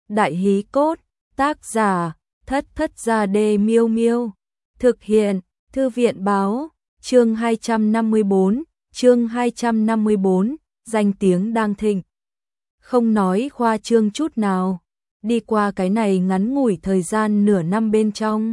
Đại hí cốt, tác giả, Thất Thất Gia Đê Miêu Miêu. Thực hiện, Thư viện báo, chương 254, danh tiếng đang thịnh. Không nói khoa trương chút nào, đi qua cái này ngắn ngủi thời gian nửa năm bên trong.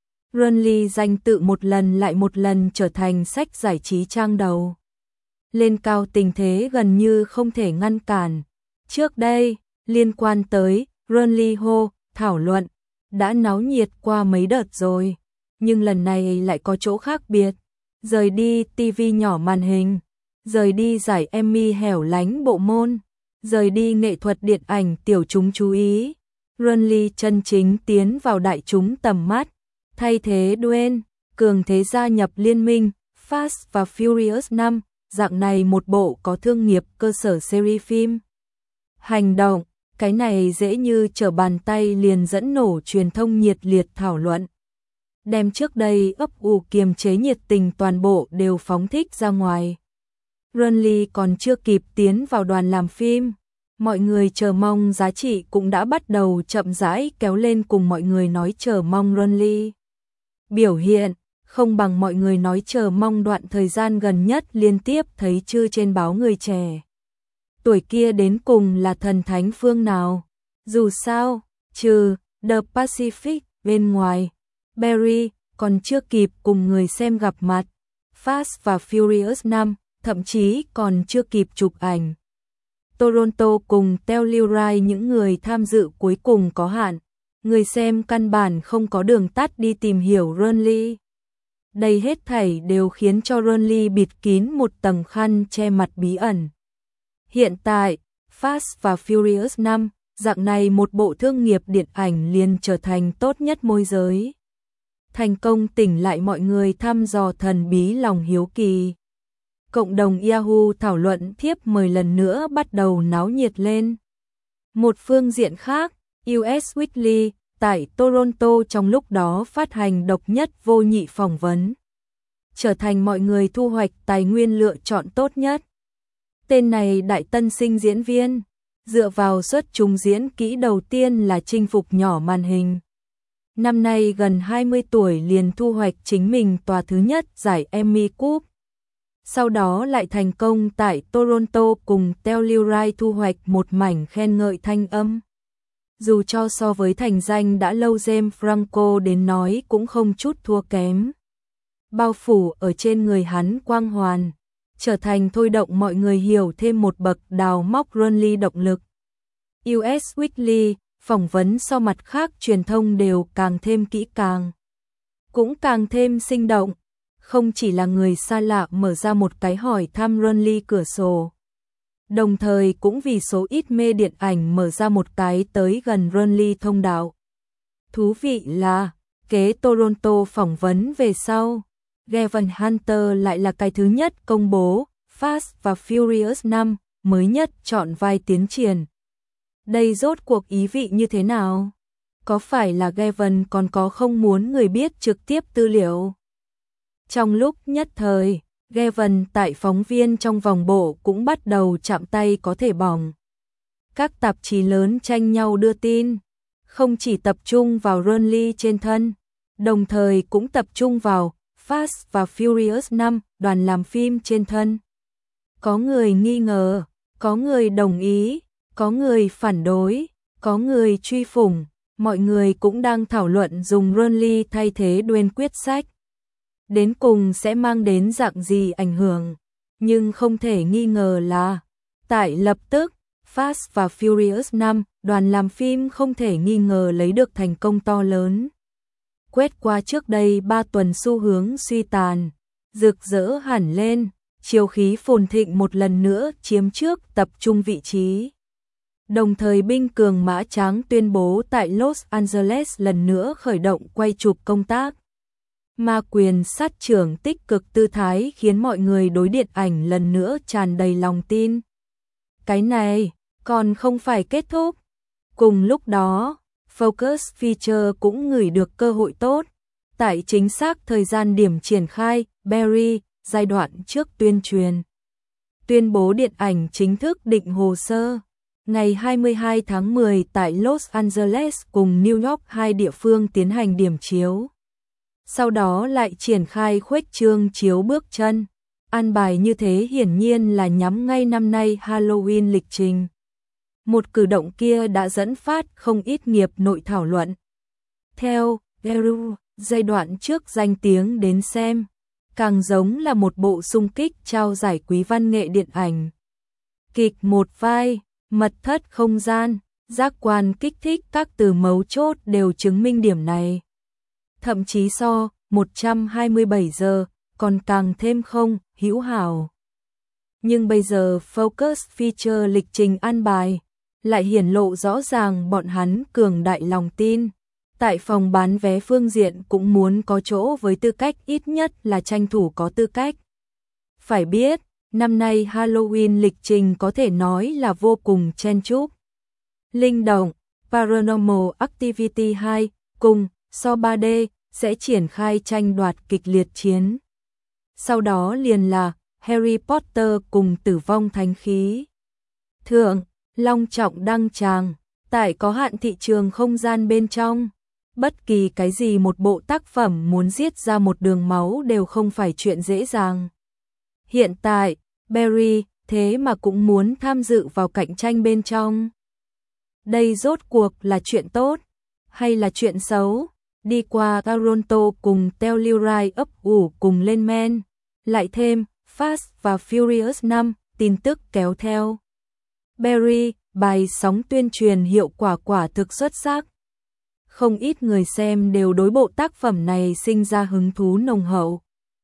Renly danh tự một lần lại một lần trở thành sách giải trí trang đầu. Lên cao tình thế gần như không thể ngăn cản. Trước đây, liên quan tới Renly Ho, thảo luận, đã náo nhiệt qua mấy đợt rồi. Nhưng lần này lại có chỗ khác biệt. Rời đi TV nhỏ màn hình, rời đi giải Emmy hẻo lánh bộ môn, rời đi nghệ thuật điện ảnh tiểu chúng chú ý. Renly chân chính tiến vào đại chúng tầm mắt, thay thế Dwayne, cường thế gia nhập liên minh Fast và Furious 5, dạng này một bộ có thương nghiệp cơ sở series phim. Hành động, cái này dễ như trở bàn tay liền dẫn nổ truyền thông nhiệt liệt thảo luận. Đem trước đây ấp ủ kiềm chế nhiệt tình toàn bộ đều phóng thích ra ngoài. Renly còn chưa kịp tiến vào đoàn làm phim, mọi người chờ mong giá trị cũng đã bắt đầu chậm rãi kéo lên cùng mọi người nói chờ mong Renly. Biểu hiện, không bằng mọi người nói chờ mong đoạn thời gian gần nhất liên tiếp thấy chư trên báo người trẻ. Tuổi kia đến cùng là thần thánh phương nào? Dù sao, trừ The Pacific bên ngoài, Barry còn chưa kịp cùng người xem gặp mặt. Fast và Furious 5 thậm chí còn chưa kịp chụp ảnh. Toronto cùng Telluride những người tham dự cuối cùng có hạn. Người xem căn bản không có đường tắt đi tìm hiểu Renly. Đây hết thảy đều khiến cho Renly bịt kín một tầng khăn che mặt bí ẩn. Hiện tại, Fast và Furious 5, dạng này một bộ thương nghiệp điện ảnh liền trở thành tốt nhất môi giới. Thành công tỉnh lại mọi người thăm dò thần bí lòng hiếu kỳ. Cộng đồng Yahoo thảo luận thiếp mời lần nữa bắt đầu náo nhiệt lên. Một phương diện khác, US Weekly tại Toronto trong lúc đó phát hành độc nhất vô nhị phỏng vấn, trở thành mọi người thu hoạch tài nguyên lựa chọn tốt nhất. Tên này đại tân sinh diễn viên, dựa vào xuất chúng diễn kỹ đầu tiên là chinh phục nhỏ màn hình. Năm nay gần 20 tuổi liền thu hoạch chính mình tòa thứ nhất giải Emmy Cup. Sau đó lại thành công tại Toronto cùng Telluride thu hoạch một mảnh khen ngợi thanh âm. Dù cho so với thành danh đã lâu James Franco đến nói cũng không chút thua kém. Bao phủ ở trên người hắn quang hoàn, trở thành thôi động mọi người hiểu thêm một bậc đào móc Renly động lực. US Weekly phỏng vấn so mặt khác truyền thông đều càng thêm kỹ càng, cũng càng thêm sinh động. Không chỉ là người xa lạ mở ra một cái hỏi thăm Renly cửa sổ, đồng thời cũng vì số ít mê điện ảnh mở ra một cái tới gần Renly thông đạo. Thú vị là, kế Toronto phỏng vấn về sau, Gavin Hunter lại là cái thứ nhất công bố Fast và Furious 5 mới nhất chọn vai tiến triển. Đây rốt cuộc ý vị như thế nào? Có phải là Gavin còn có không muốn người biết trực tiếp tư liệu? Trong lúc nhất thời, Gavin tại phóng viên trong vòng bộ cũng bắt đầu chạm tay có thể bỏng. Các tạp chí lớn tranh nhau đưa tin, không chỉ tập trung vào Renly trên thân, đồng thời cũng tập trung vào Fast và Furious 5 đoàn làm phim trên thân. Có người nghi ngờ, có người đồng ý, có người phản đối, có người truy phủng, mọi người cũng đang thảo luận dùng Renly thay thế Dwayne quyết sách. Đến cùng sẽ mang đến dạng gì ảnh hưởng, nhưng không thể nghi ngờ là, tại lập tức, Fast và Furious 5, đoàn làm phim không thể nghi ngờ lấy được thành công to lớn. Quét qua trước đây 3 tuần xu hướng suy tàn, rực rỡ hẳn lên, chiều khí phồn thịnh một lần nữa chiếm trước tập trung vị trí. Đồng thời binh cường mã tráng tuyên bố tại Los Angeles lần nữa khởi động quay chụp công tác. Ma quyền sát trưởng tích cực tư thái khiến mọi người đối điện ảnh lần nữa tràn đầy lòng tin. Cái này còn không phải kết thúc. Cùng lúc đó, Focus Feature cũng ngửi được cơ hội tốt. Tại chính xác thời gian điểm triển khai, Barry, giai đoạn trước tuyên truyền. Tuyên bố điện ảnh chính thức định hồ sơ. ngày 22 tháng 10 tại Los Angeles cùng New York, hai địa phương tiến hành điểm chiếu. Sau đó lại triển khai khuếch trương chiếu bước chân. An bài như thế hiển nhiên là nhắm ngay năm nay Halloween lịch trình. Một cử động kia đã dẫn phát không ít nghiệp nội thảo luận. Theo Eru, giai đoạn trước danh tiếng đến xem, càng giống là một bộ xung kích trao giải quý văn nghệ điện ảnh. Kịch một vai, mật thất không gian, giác quan kích thích các từ mấu chốt đều chứng minh điểm này. Thậm chí so 127 giờ còn càng thêm không hữu hảo. Nhưng bây giờ Focus Feature lịch trình an bài lại hiển lộ rõ ràng bọn hắn cường đại lòng tin. Tại phòng bán vé phương diện cũng muốn có chỗ với tư cách, ít nhất là tranh thủ có tư cách. Phải biết, năm nay Halloween lịch trình có thể nói là vô cùng chen chúc. Linh động, Paranormal Activity 2 cùng So 3D sẽ triển khai tranh đoạt kịch liệt chiến. Sau đó liền là Harry Potter cùng Tử vong thánh khí. Thượng, long trọng đăng tràng, tại có hạn thị trường không gian bên trong. Bất kỳ cái gì một bộ tác phẩm muốn giết ra một đường máu đều không phải chuyện dễ dàng. Hiện tại, Barry thế mà cũng muốn tham dự vào cạnh tranh bên trong. Đây rốt cuộc là chuyện tốt hay là chuyện xấu? Đi qua Toronto cùng Telluride ấp ủ cùng lên men, lại thêm Fast và Furious 5, tin tức kéo theo. Barry, bài sóng tuyên truyền hiệu quả quả thực xuất sắc. Không ít người xem đều đối bộ tác phẩm này sinh ra hứng thú nồng hậu.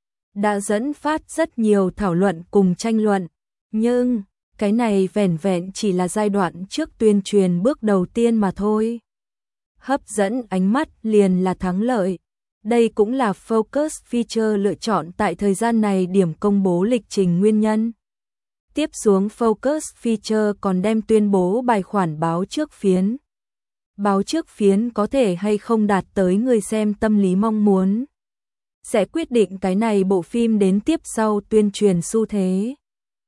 Đã dẫn phát rất nhiều thảo luận cùng tranh luận, nhưng cái này vẻn vẹn chỉ là giai đoạn trước tuyên truyền bước đầu tiên mà thôi. Hấp dẫn ánh mắt liền là thắng lợi. Đây cũng là Focus Feature lựa chọn tại thời gian này điểm công bố lịch trình nguyên nhân. Tiếp xuống Focus Feature còn đem tuyên bố bài khoản báo trước phiến. Báo trước phiến có thể hay không đạt tới người xem tâm lý mong muốn, sẽ quyết định cái này bộ phim đến tiếp sau tuyên truyền xu thế.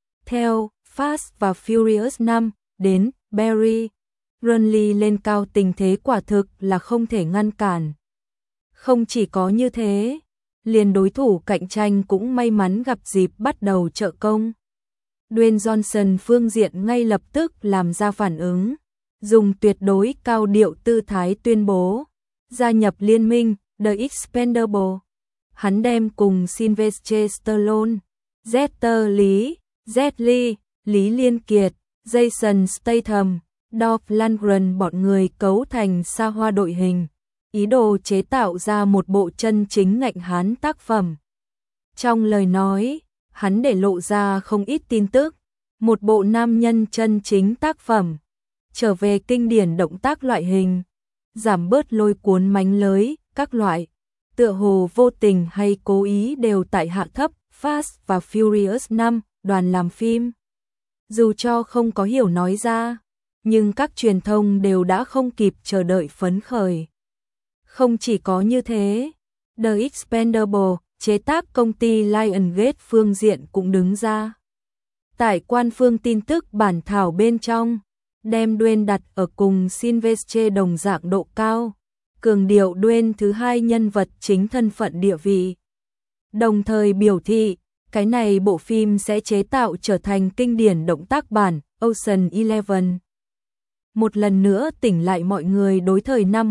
Theo Fast và Furious 5 đến Barry, Runley lên cao tình thế quả thực là không thể ngăn cản. Không chỉ có như thế, liền đối thủ cạnh tranh cũng may mắn gặp dịp bắt đầu trợ công. Dwayne Johnson phương diện ngay lập tức làm ra phản ứng, dùng tuyệt đối cao điệu tư thái tuyên bố gia nhập liên minh The Expendables. Hắn đem cùng Sylvester Stallone, Jet Li, Lý Liên Kiệt, Jason Statham, Dolph Lundgren bọn người cấu thành xa hoa đội hình, ý đồ chế tạo ra một bộ chân chính ngạnh hán tác phẩm. Trong lời nói, hắn để lộ ra không ít tin tức, một bộ nam nhân chân chính tác phẩm, trở về kinh điển động tác loại hình, giảm bớt lôi cuốn mánh lới, các loại, tựa hồ vô tình hay cố ý đều tại hạ thấp Fast và Furious 5, đoàn làm phim. Dù cho không có hiểu nói ra, nhưng các truyền thông đều đã không kịp chờ đợi phấn khởi. Không chỉ có như thế, The Expendables, chế tác công ty Lionsgate phương diện cũng đứng ra. Tại quan phương tin tức bản thảo bên trong, đem Dwayne đặt ở cùng Sylvester đồng dạng độ cao, cường điệu Dwayne thứ hai nhân vật chính thân phận địa vị. Đồng thời biểu thị, cái này bộ phim sẽ chế tạo trở thành kinh điển động tác bản Ocean Eleven. Một lần nữa tỉnh lại mọi người đối thời năm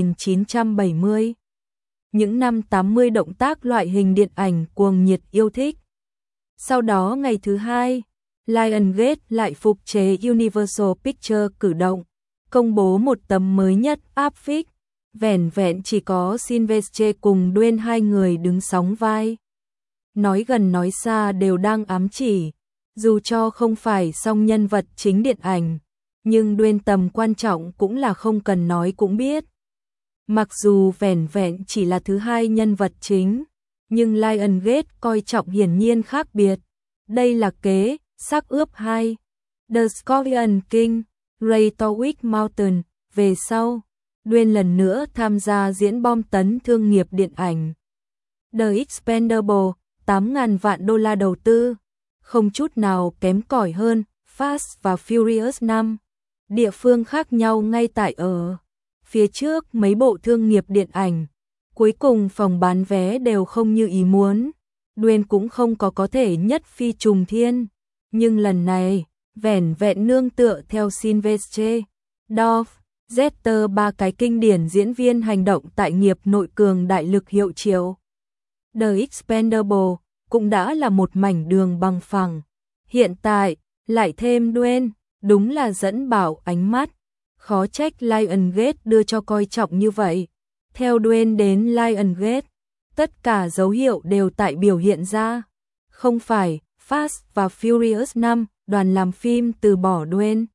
1970. Những năm 80 động tác loại hình điện ảnh cuồng nhiệt yêu thích. Sau đó ngày thứ hai, Lionsgate lại phục chế Universal Pictures cử động, công bố một tấm mới nhất áp phích, vẻn vẹn chỉ có Sylvester cùng Dwayne hai người đứng sóng vai. Nói gần nói xa đều đang ám chỉ, dù cho không phải song nhân vật chính điện ảnh, nhưng Dwayne tầm quan trọng cũng là không cần nói cũng biết. Mặc dù vẻn vẹn chỉ là thứ hai nhân vật chính, nhưng Lionsgate coi trọng hiển nhiên khác biệt. Đây là kế xác ướp 2, The Scorpion King, Ray Torwick Mountain, về sau, Dwayne lần nữa tham gia diễn bom tấn thương nghiệp điện ảnh. The Expendables, 8.000 vạn đô la đầu tư, không chút nào kém cỏi hơn Fast và Furious 5. địa phương khác nhau ngay tại ở phía trước mấy bộ thương nghiệp điện ảnh. Cuối cùng phòng bán vé đều không như ý muốn. Dwayne cũng không có thể nhất phi trùng thiên. Nhưng lần này, vẻn vẹn nương tựa theo Sylvester, Dolph, Jeter ba cái kinh điển diễn viên hành động tại nghiệp nội cường đại lực hiệu triệu. The Expendables cũng đã là một mảnh đường bằng phẳng. Hiện tại, lại thêm Dwayne, đúng là dẫn bảo ánh mắt. Khó trách Lionsgate đưa cho coi trọng như vậy. Theo Dwayne đến Lionsgate, tất cả dấu hiệu đều tại biểu hiện ra. Không phải Fast và Furious 5 đoàn làm phim từ bỏ Dwayne,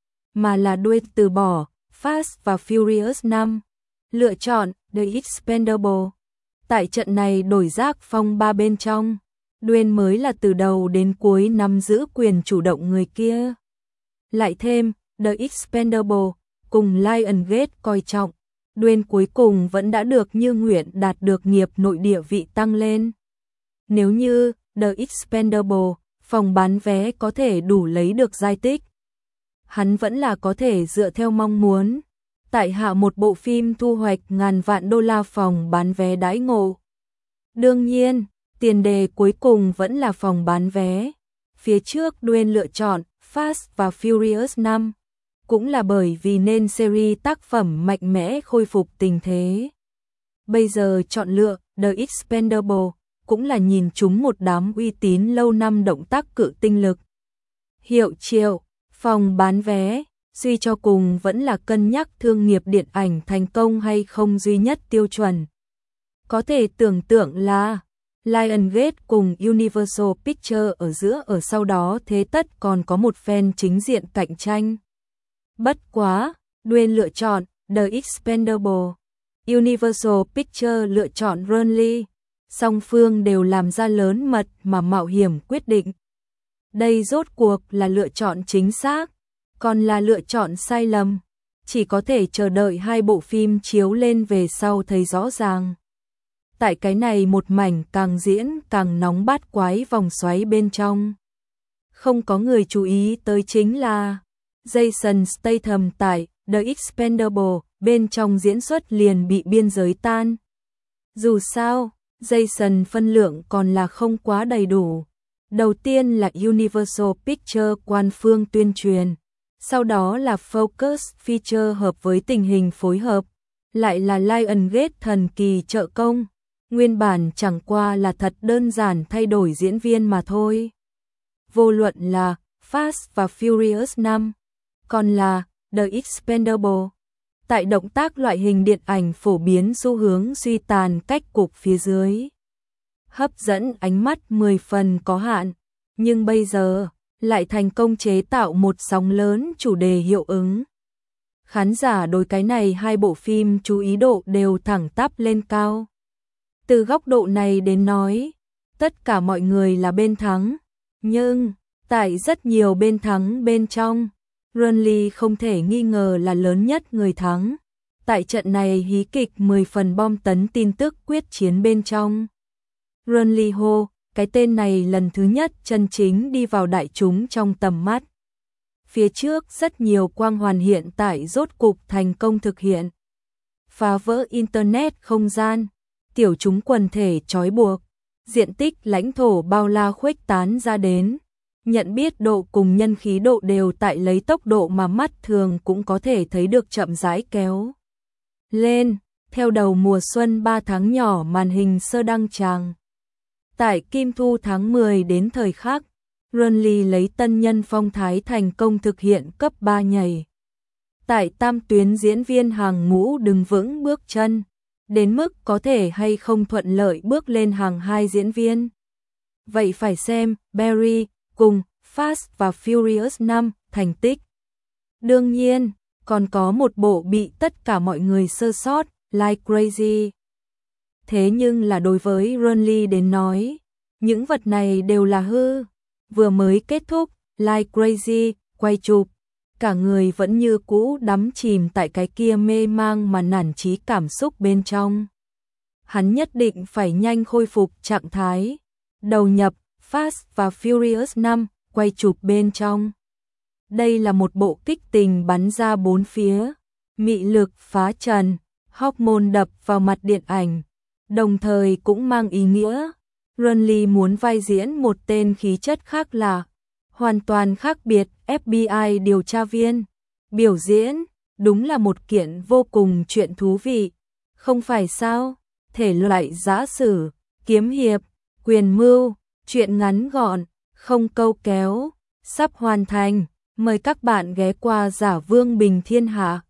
mà là Dwayne từ bỏ Fast và Furious 5. Lựa chọn The Expendables. Tại trận này đổi giác phong ba bên trong, Dwayne mới là từ đầu đến cuối nắm giữ quyền chủ động người kia. Lại thêm, The Expendables cùng Lionsgate coi trọng, Dwayne cuối cùng vẫn đã được như nguyện đạt được nghiệp nội địa vị tăng lên. Nếu như The Expendables, phòng bán vé có thể đủ lấy được giải tích, hắn vẫn là có thể dựa theo mong muốn, tại hạ một bộ phim thu hoạch ngàn vạn đô la phòng bán vé đãi ngộ. Đương nhiên, tiền đề cuối cùng vẫn là phòng bán vé. Phía trước Dwayne lựa chọn Fast và Furious 5, cũng là bởi vì nên series tác phẩm mạnh mẽ khôi phục tình thế. Bây giờ chọn lựa The Expendables cũng là nhìn chúng một đám uy tín lâu năm động tác cự tinh lực. Hiệu triệu, phòng bán vé, suy cho cùng vẫn là cân nhắc thương nghiệp điện ảnh thành công hay không duy nhất tiêu chuẩn. Có thể tưởng tượng là Lionsgate cùng Universal Pictures ở giữa ở sau đó thế tất còn có một phen chính diện cạnh tranh. Bất quá, Dwayne lựa chọn The Expendables, Universal Pictures lựa chọn Runly, song phương đều làm ra lớn mật mà mạo hiểm quyết định. Đây rốt cuộc là lựa chọn chính xác, còn là lựa chọn sai lầm, chỉ có thể chờ đợi hai bộ phim chiếu lên về sau thấy rõ ràng. Tại cái này một mảnh càng diễn càng nóng bát quái vòng xoáy bên trong, không có người chú ý tới chính là Jason Statham tại The Expendables bên trong diễn xuất liền bị biên giới tan. Dù sao, Jason phân lượng còn là không quá đầy đủ. Đầu tiên là Universal Pictures quan phương tuyên truyền, sau đó là Focus Feature hợp với tình hình phối hợp, lại là Lionsgate thần kỳ trợ công. Nguyên bản chẳng qua là thật đơn giản thay đổi diễn viên mà thôi. Vô luận là Fast và Furious 5, còn là The Expendables. Tại động tác loại hình điện ảnh phổ biến xu hướng suy tàn cách cục phía dưới, hấp dẫn ánh mắt 10 phần có hạn, nhưng bây giờ lại thành công chế tạo một sóng lớn chủ đề hiệu ứng. Khán giả đối cái này hai bộ phim chú ý độ đều thẳng tắp lên cao. Từ góc độ này đến nói, tất cả mọi người là bên thắng, nhưng tại rất nhiều bên thắng bên trong, Runly không thể nghi ngờ là lớn nhất người thắng. Tại trận này hí kịch 10 phần bom tấn tin tức quyết chiến bên trong, Runly Ho, cái tên này lần thứ nhất chân chính đi vào đại chúng trong tầm mắt. Phía trước rất nhiều quang hoàn hiện tại rốt cục thành công thực hiện. Phá vỡ Internet không gian, tiểu chúng quần thể trói buộc, diện tích lãnh thổ bao la khuếch tán ra đến. Nhận biết độ cùng nhân khí độ đều tại lấy tốc độ mà mắt thường cũng có thể thấy được chậm rãi kéo lên, theo đầu mùa xuân 3 tháng nhỏ màn hình sơ đăng tràng. Tại Kim Thu tháng 10 đến thời khắc, Runly lấy tân nhân phong thái thành công thực hiện cấp 3 nhảy. Tại tam tuyến diễn viên hàng ngũ đứng vững bước chân, đến mức có thể hay không thuận lợi bước lên hàng 2 diễn viên. Vậy phải xem Barry cùng Fast và Furious 5 thành tích. Đương nhiên, còn có một bộ bị tất cả mọi người sơ sót, Like Crazy. Thế nhưng là đối với Runly đến nói, những vật này đều là hư. Vừa mới kết thúc, Like Crazy, quay chụp, cả người vẫn như cũ đắm chìm tại cái kia mê mang mà nản chí cảm xúc bên trong. Hắn nhất định phải nhanh khôi phục trạng thái, đầu nhập Fast và Furious 5, quay chụp bên trong. Đây là một bộ kích tình bắn ra bốn phía, mị lực phá trần, hormone đập vào mặt điện ảnh, đồng thời cũng mang ý nghĩa. Renly muốn vai diễn một tên khí chất khác lạ, hoàn toàn khác biệt FBI điều tra viên. Biểu diễn, đúng là một kiện vô cùng chuyện thú vị, không phải sao? Thể loại giã sử, kiếm hiệp, quyền mưu, chuyện ngắn gọn, không câu kéo, sắp hoàn thành. Mời các bạn ghé qua Giả Vương Bình Thiên Hạ.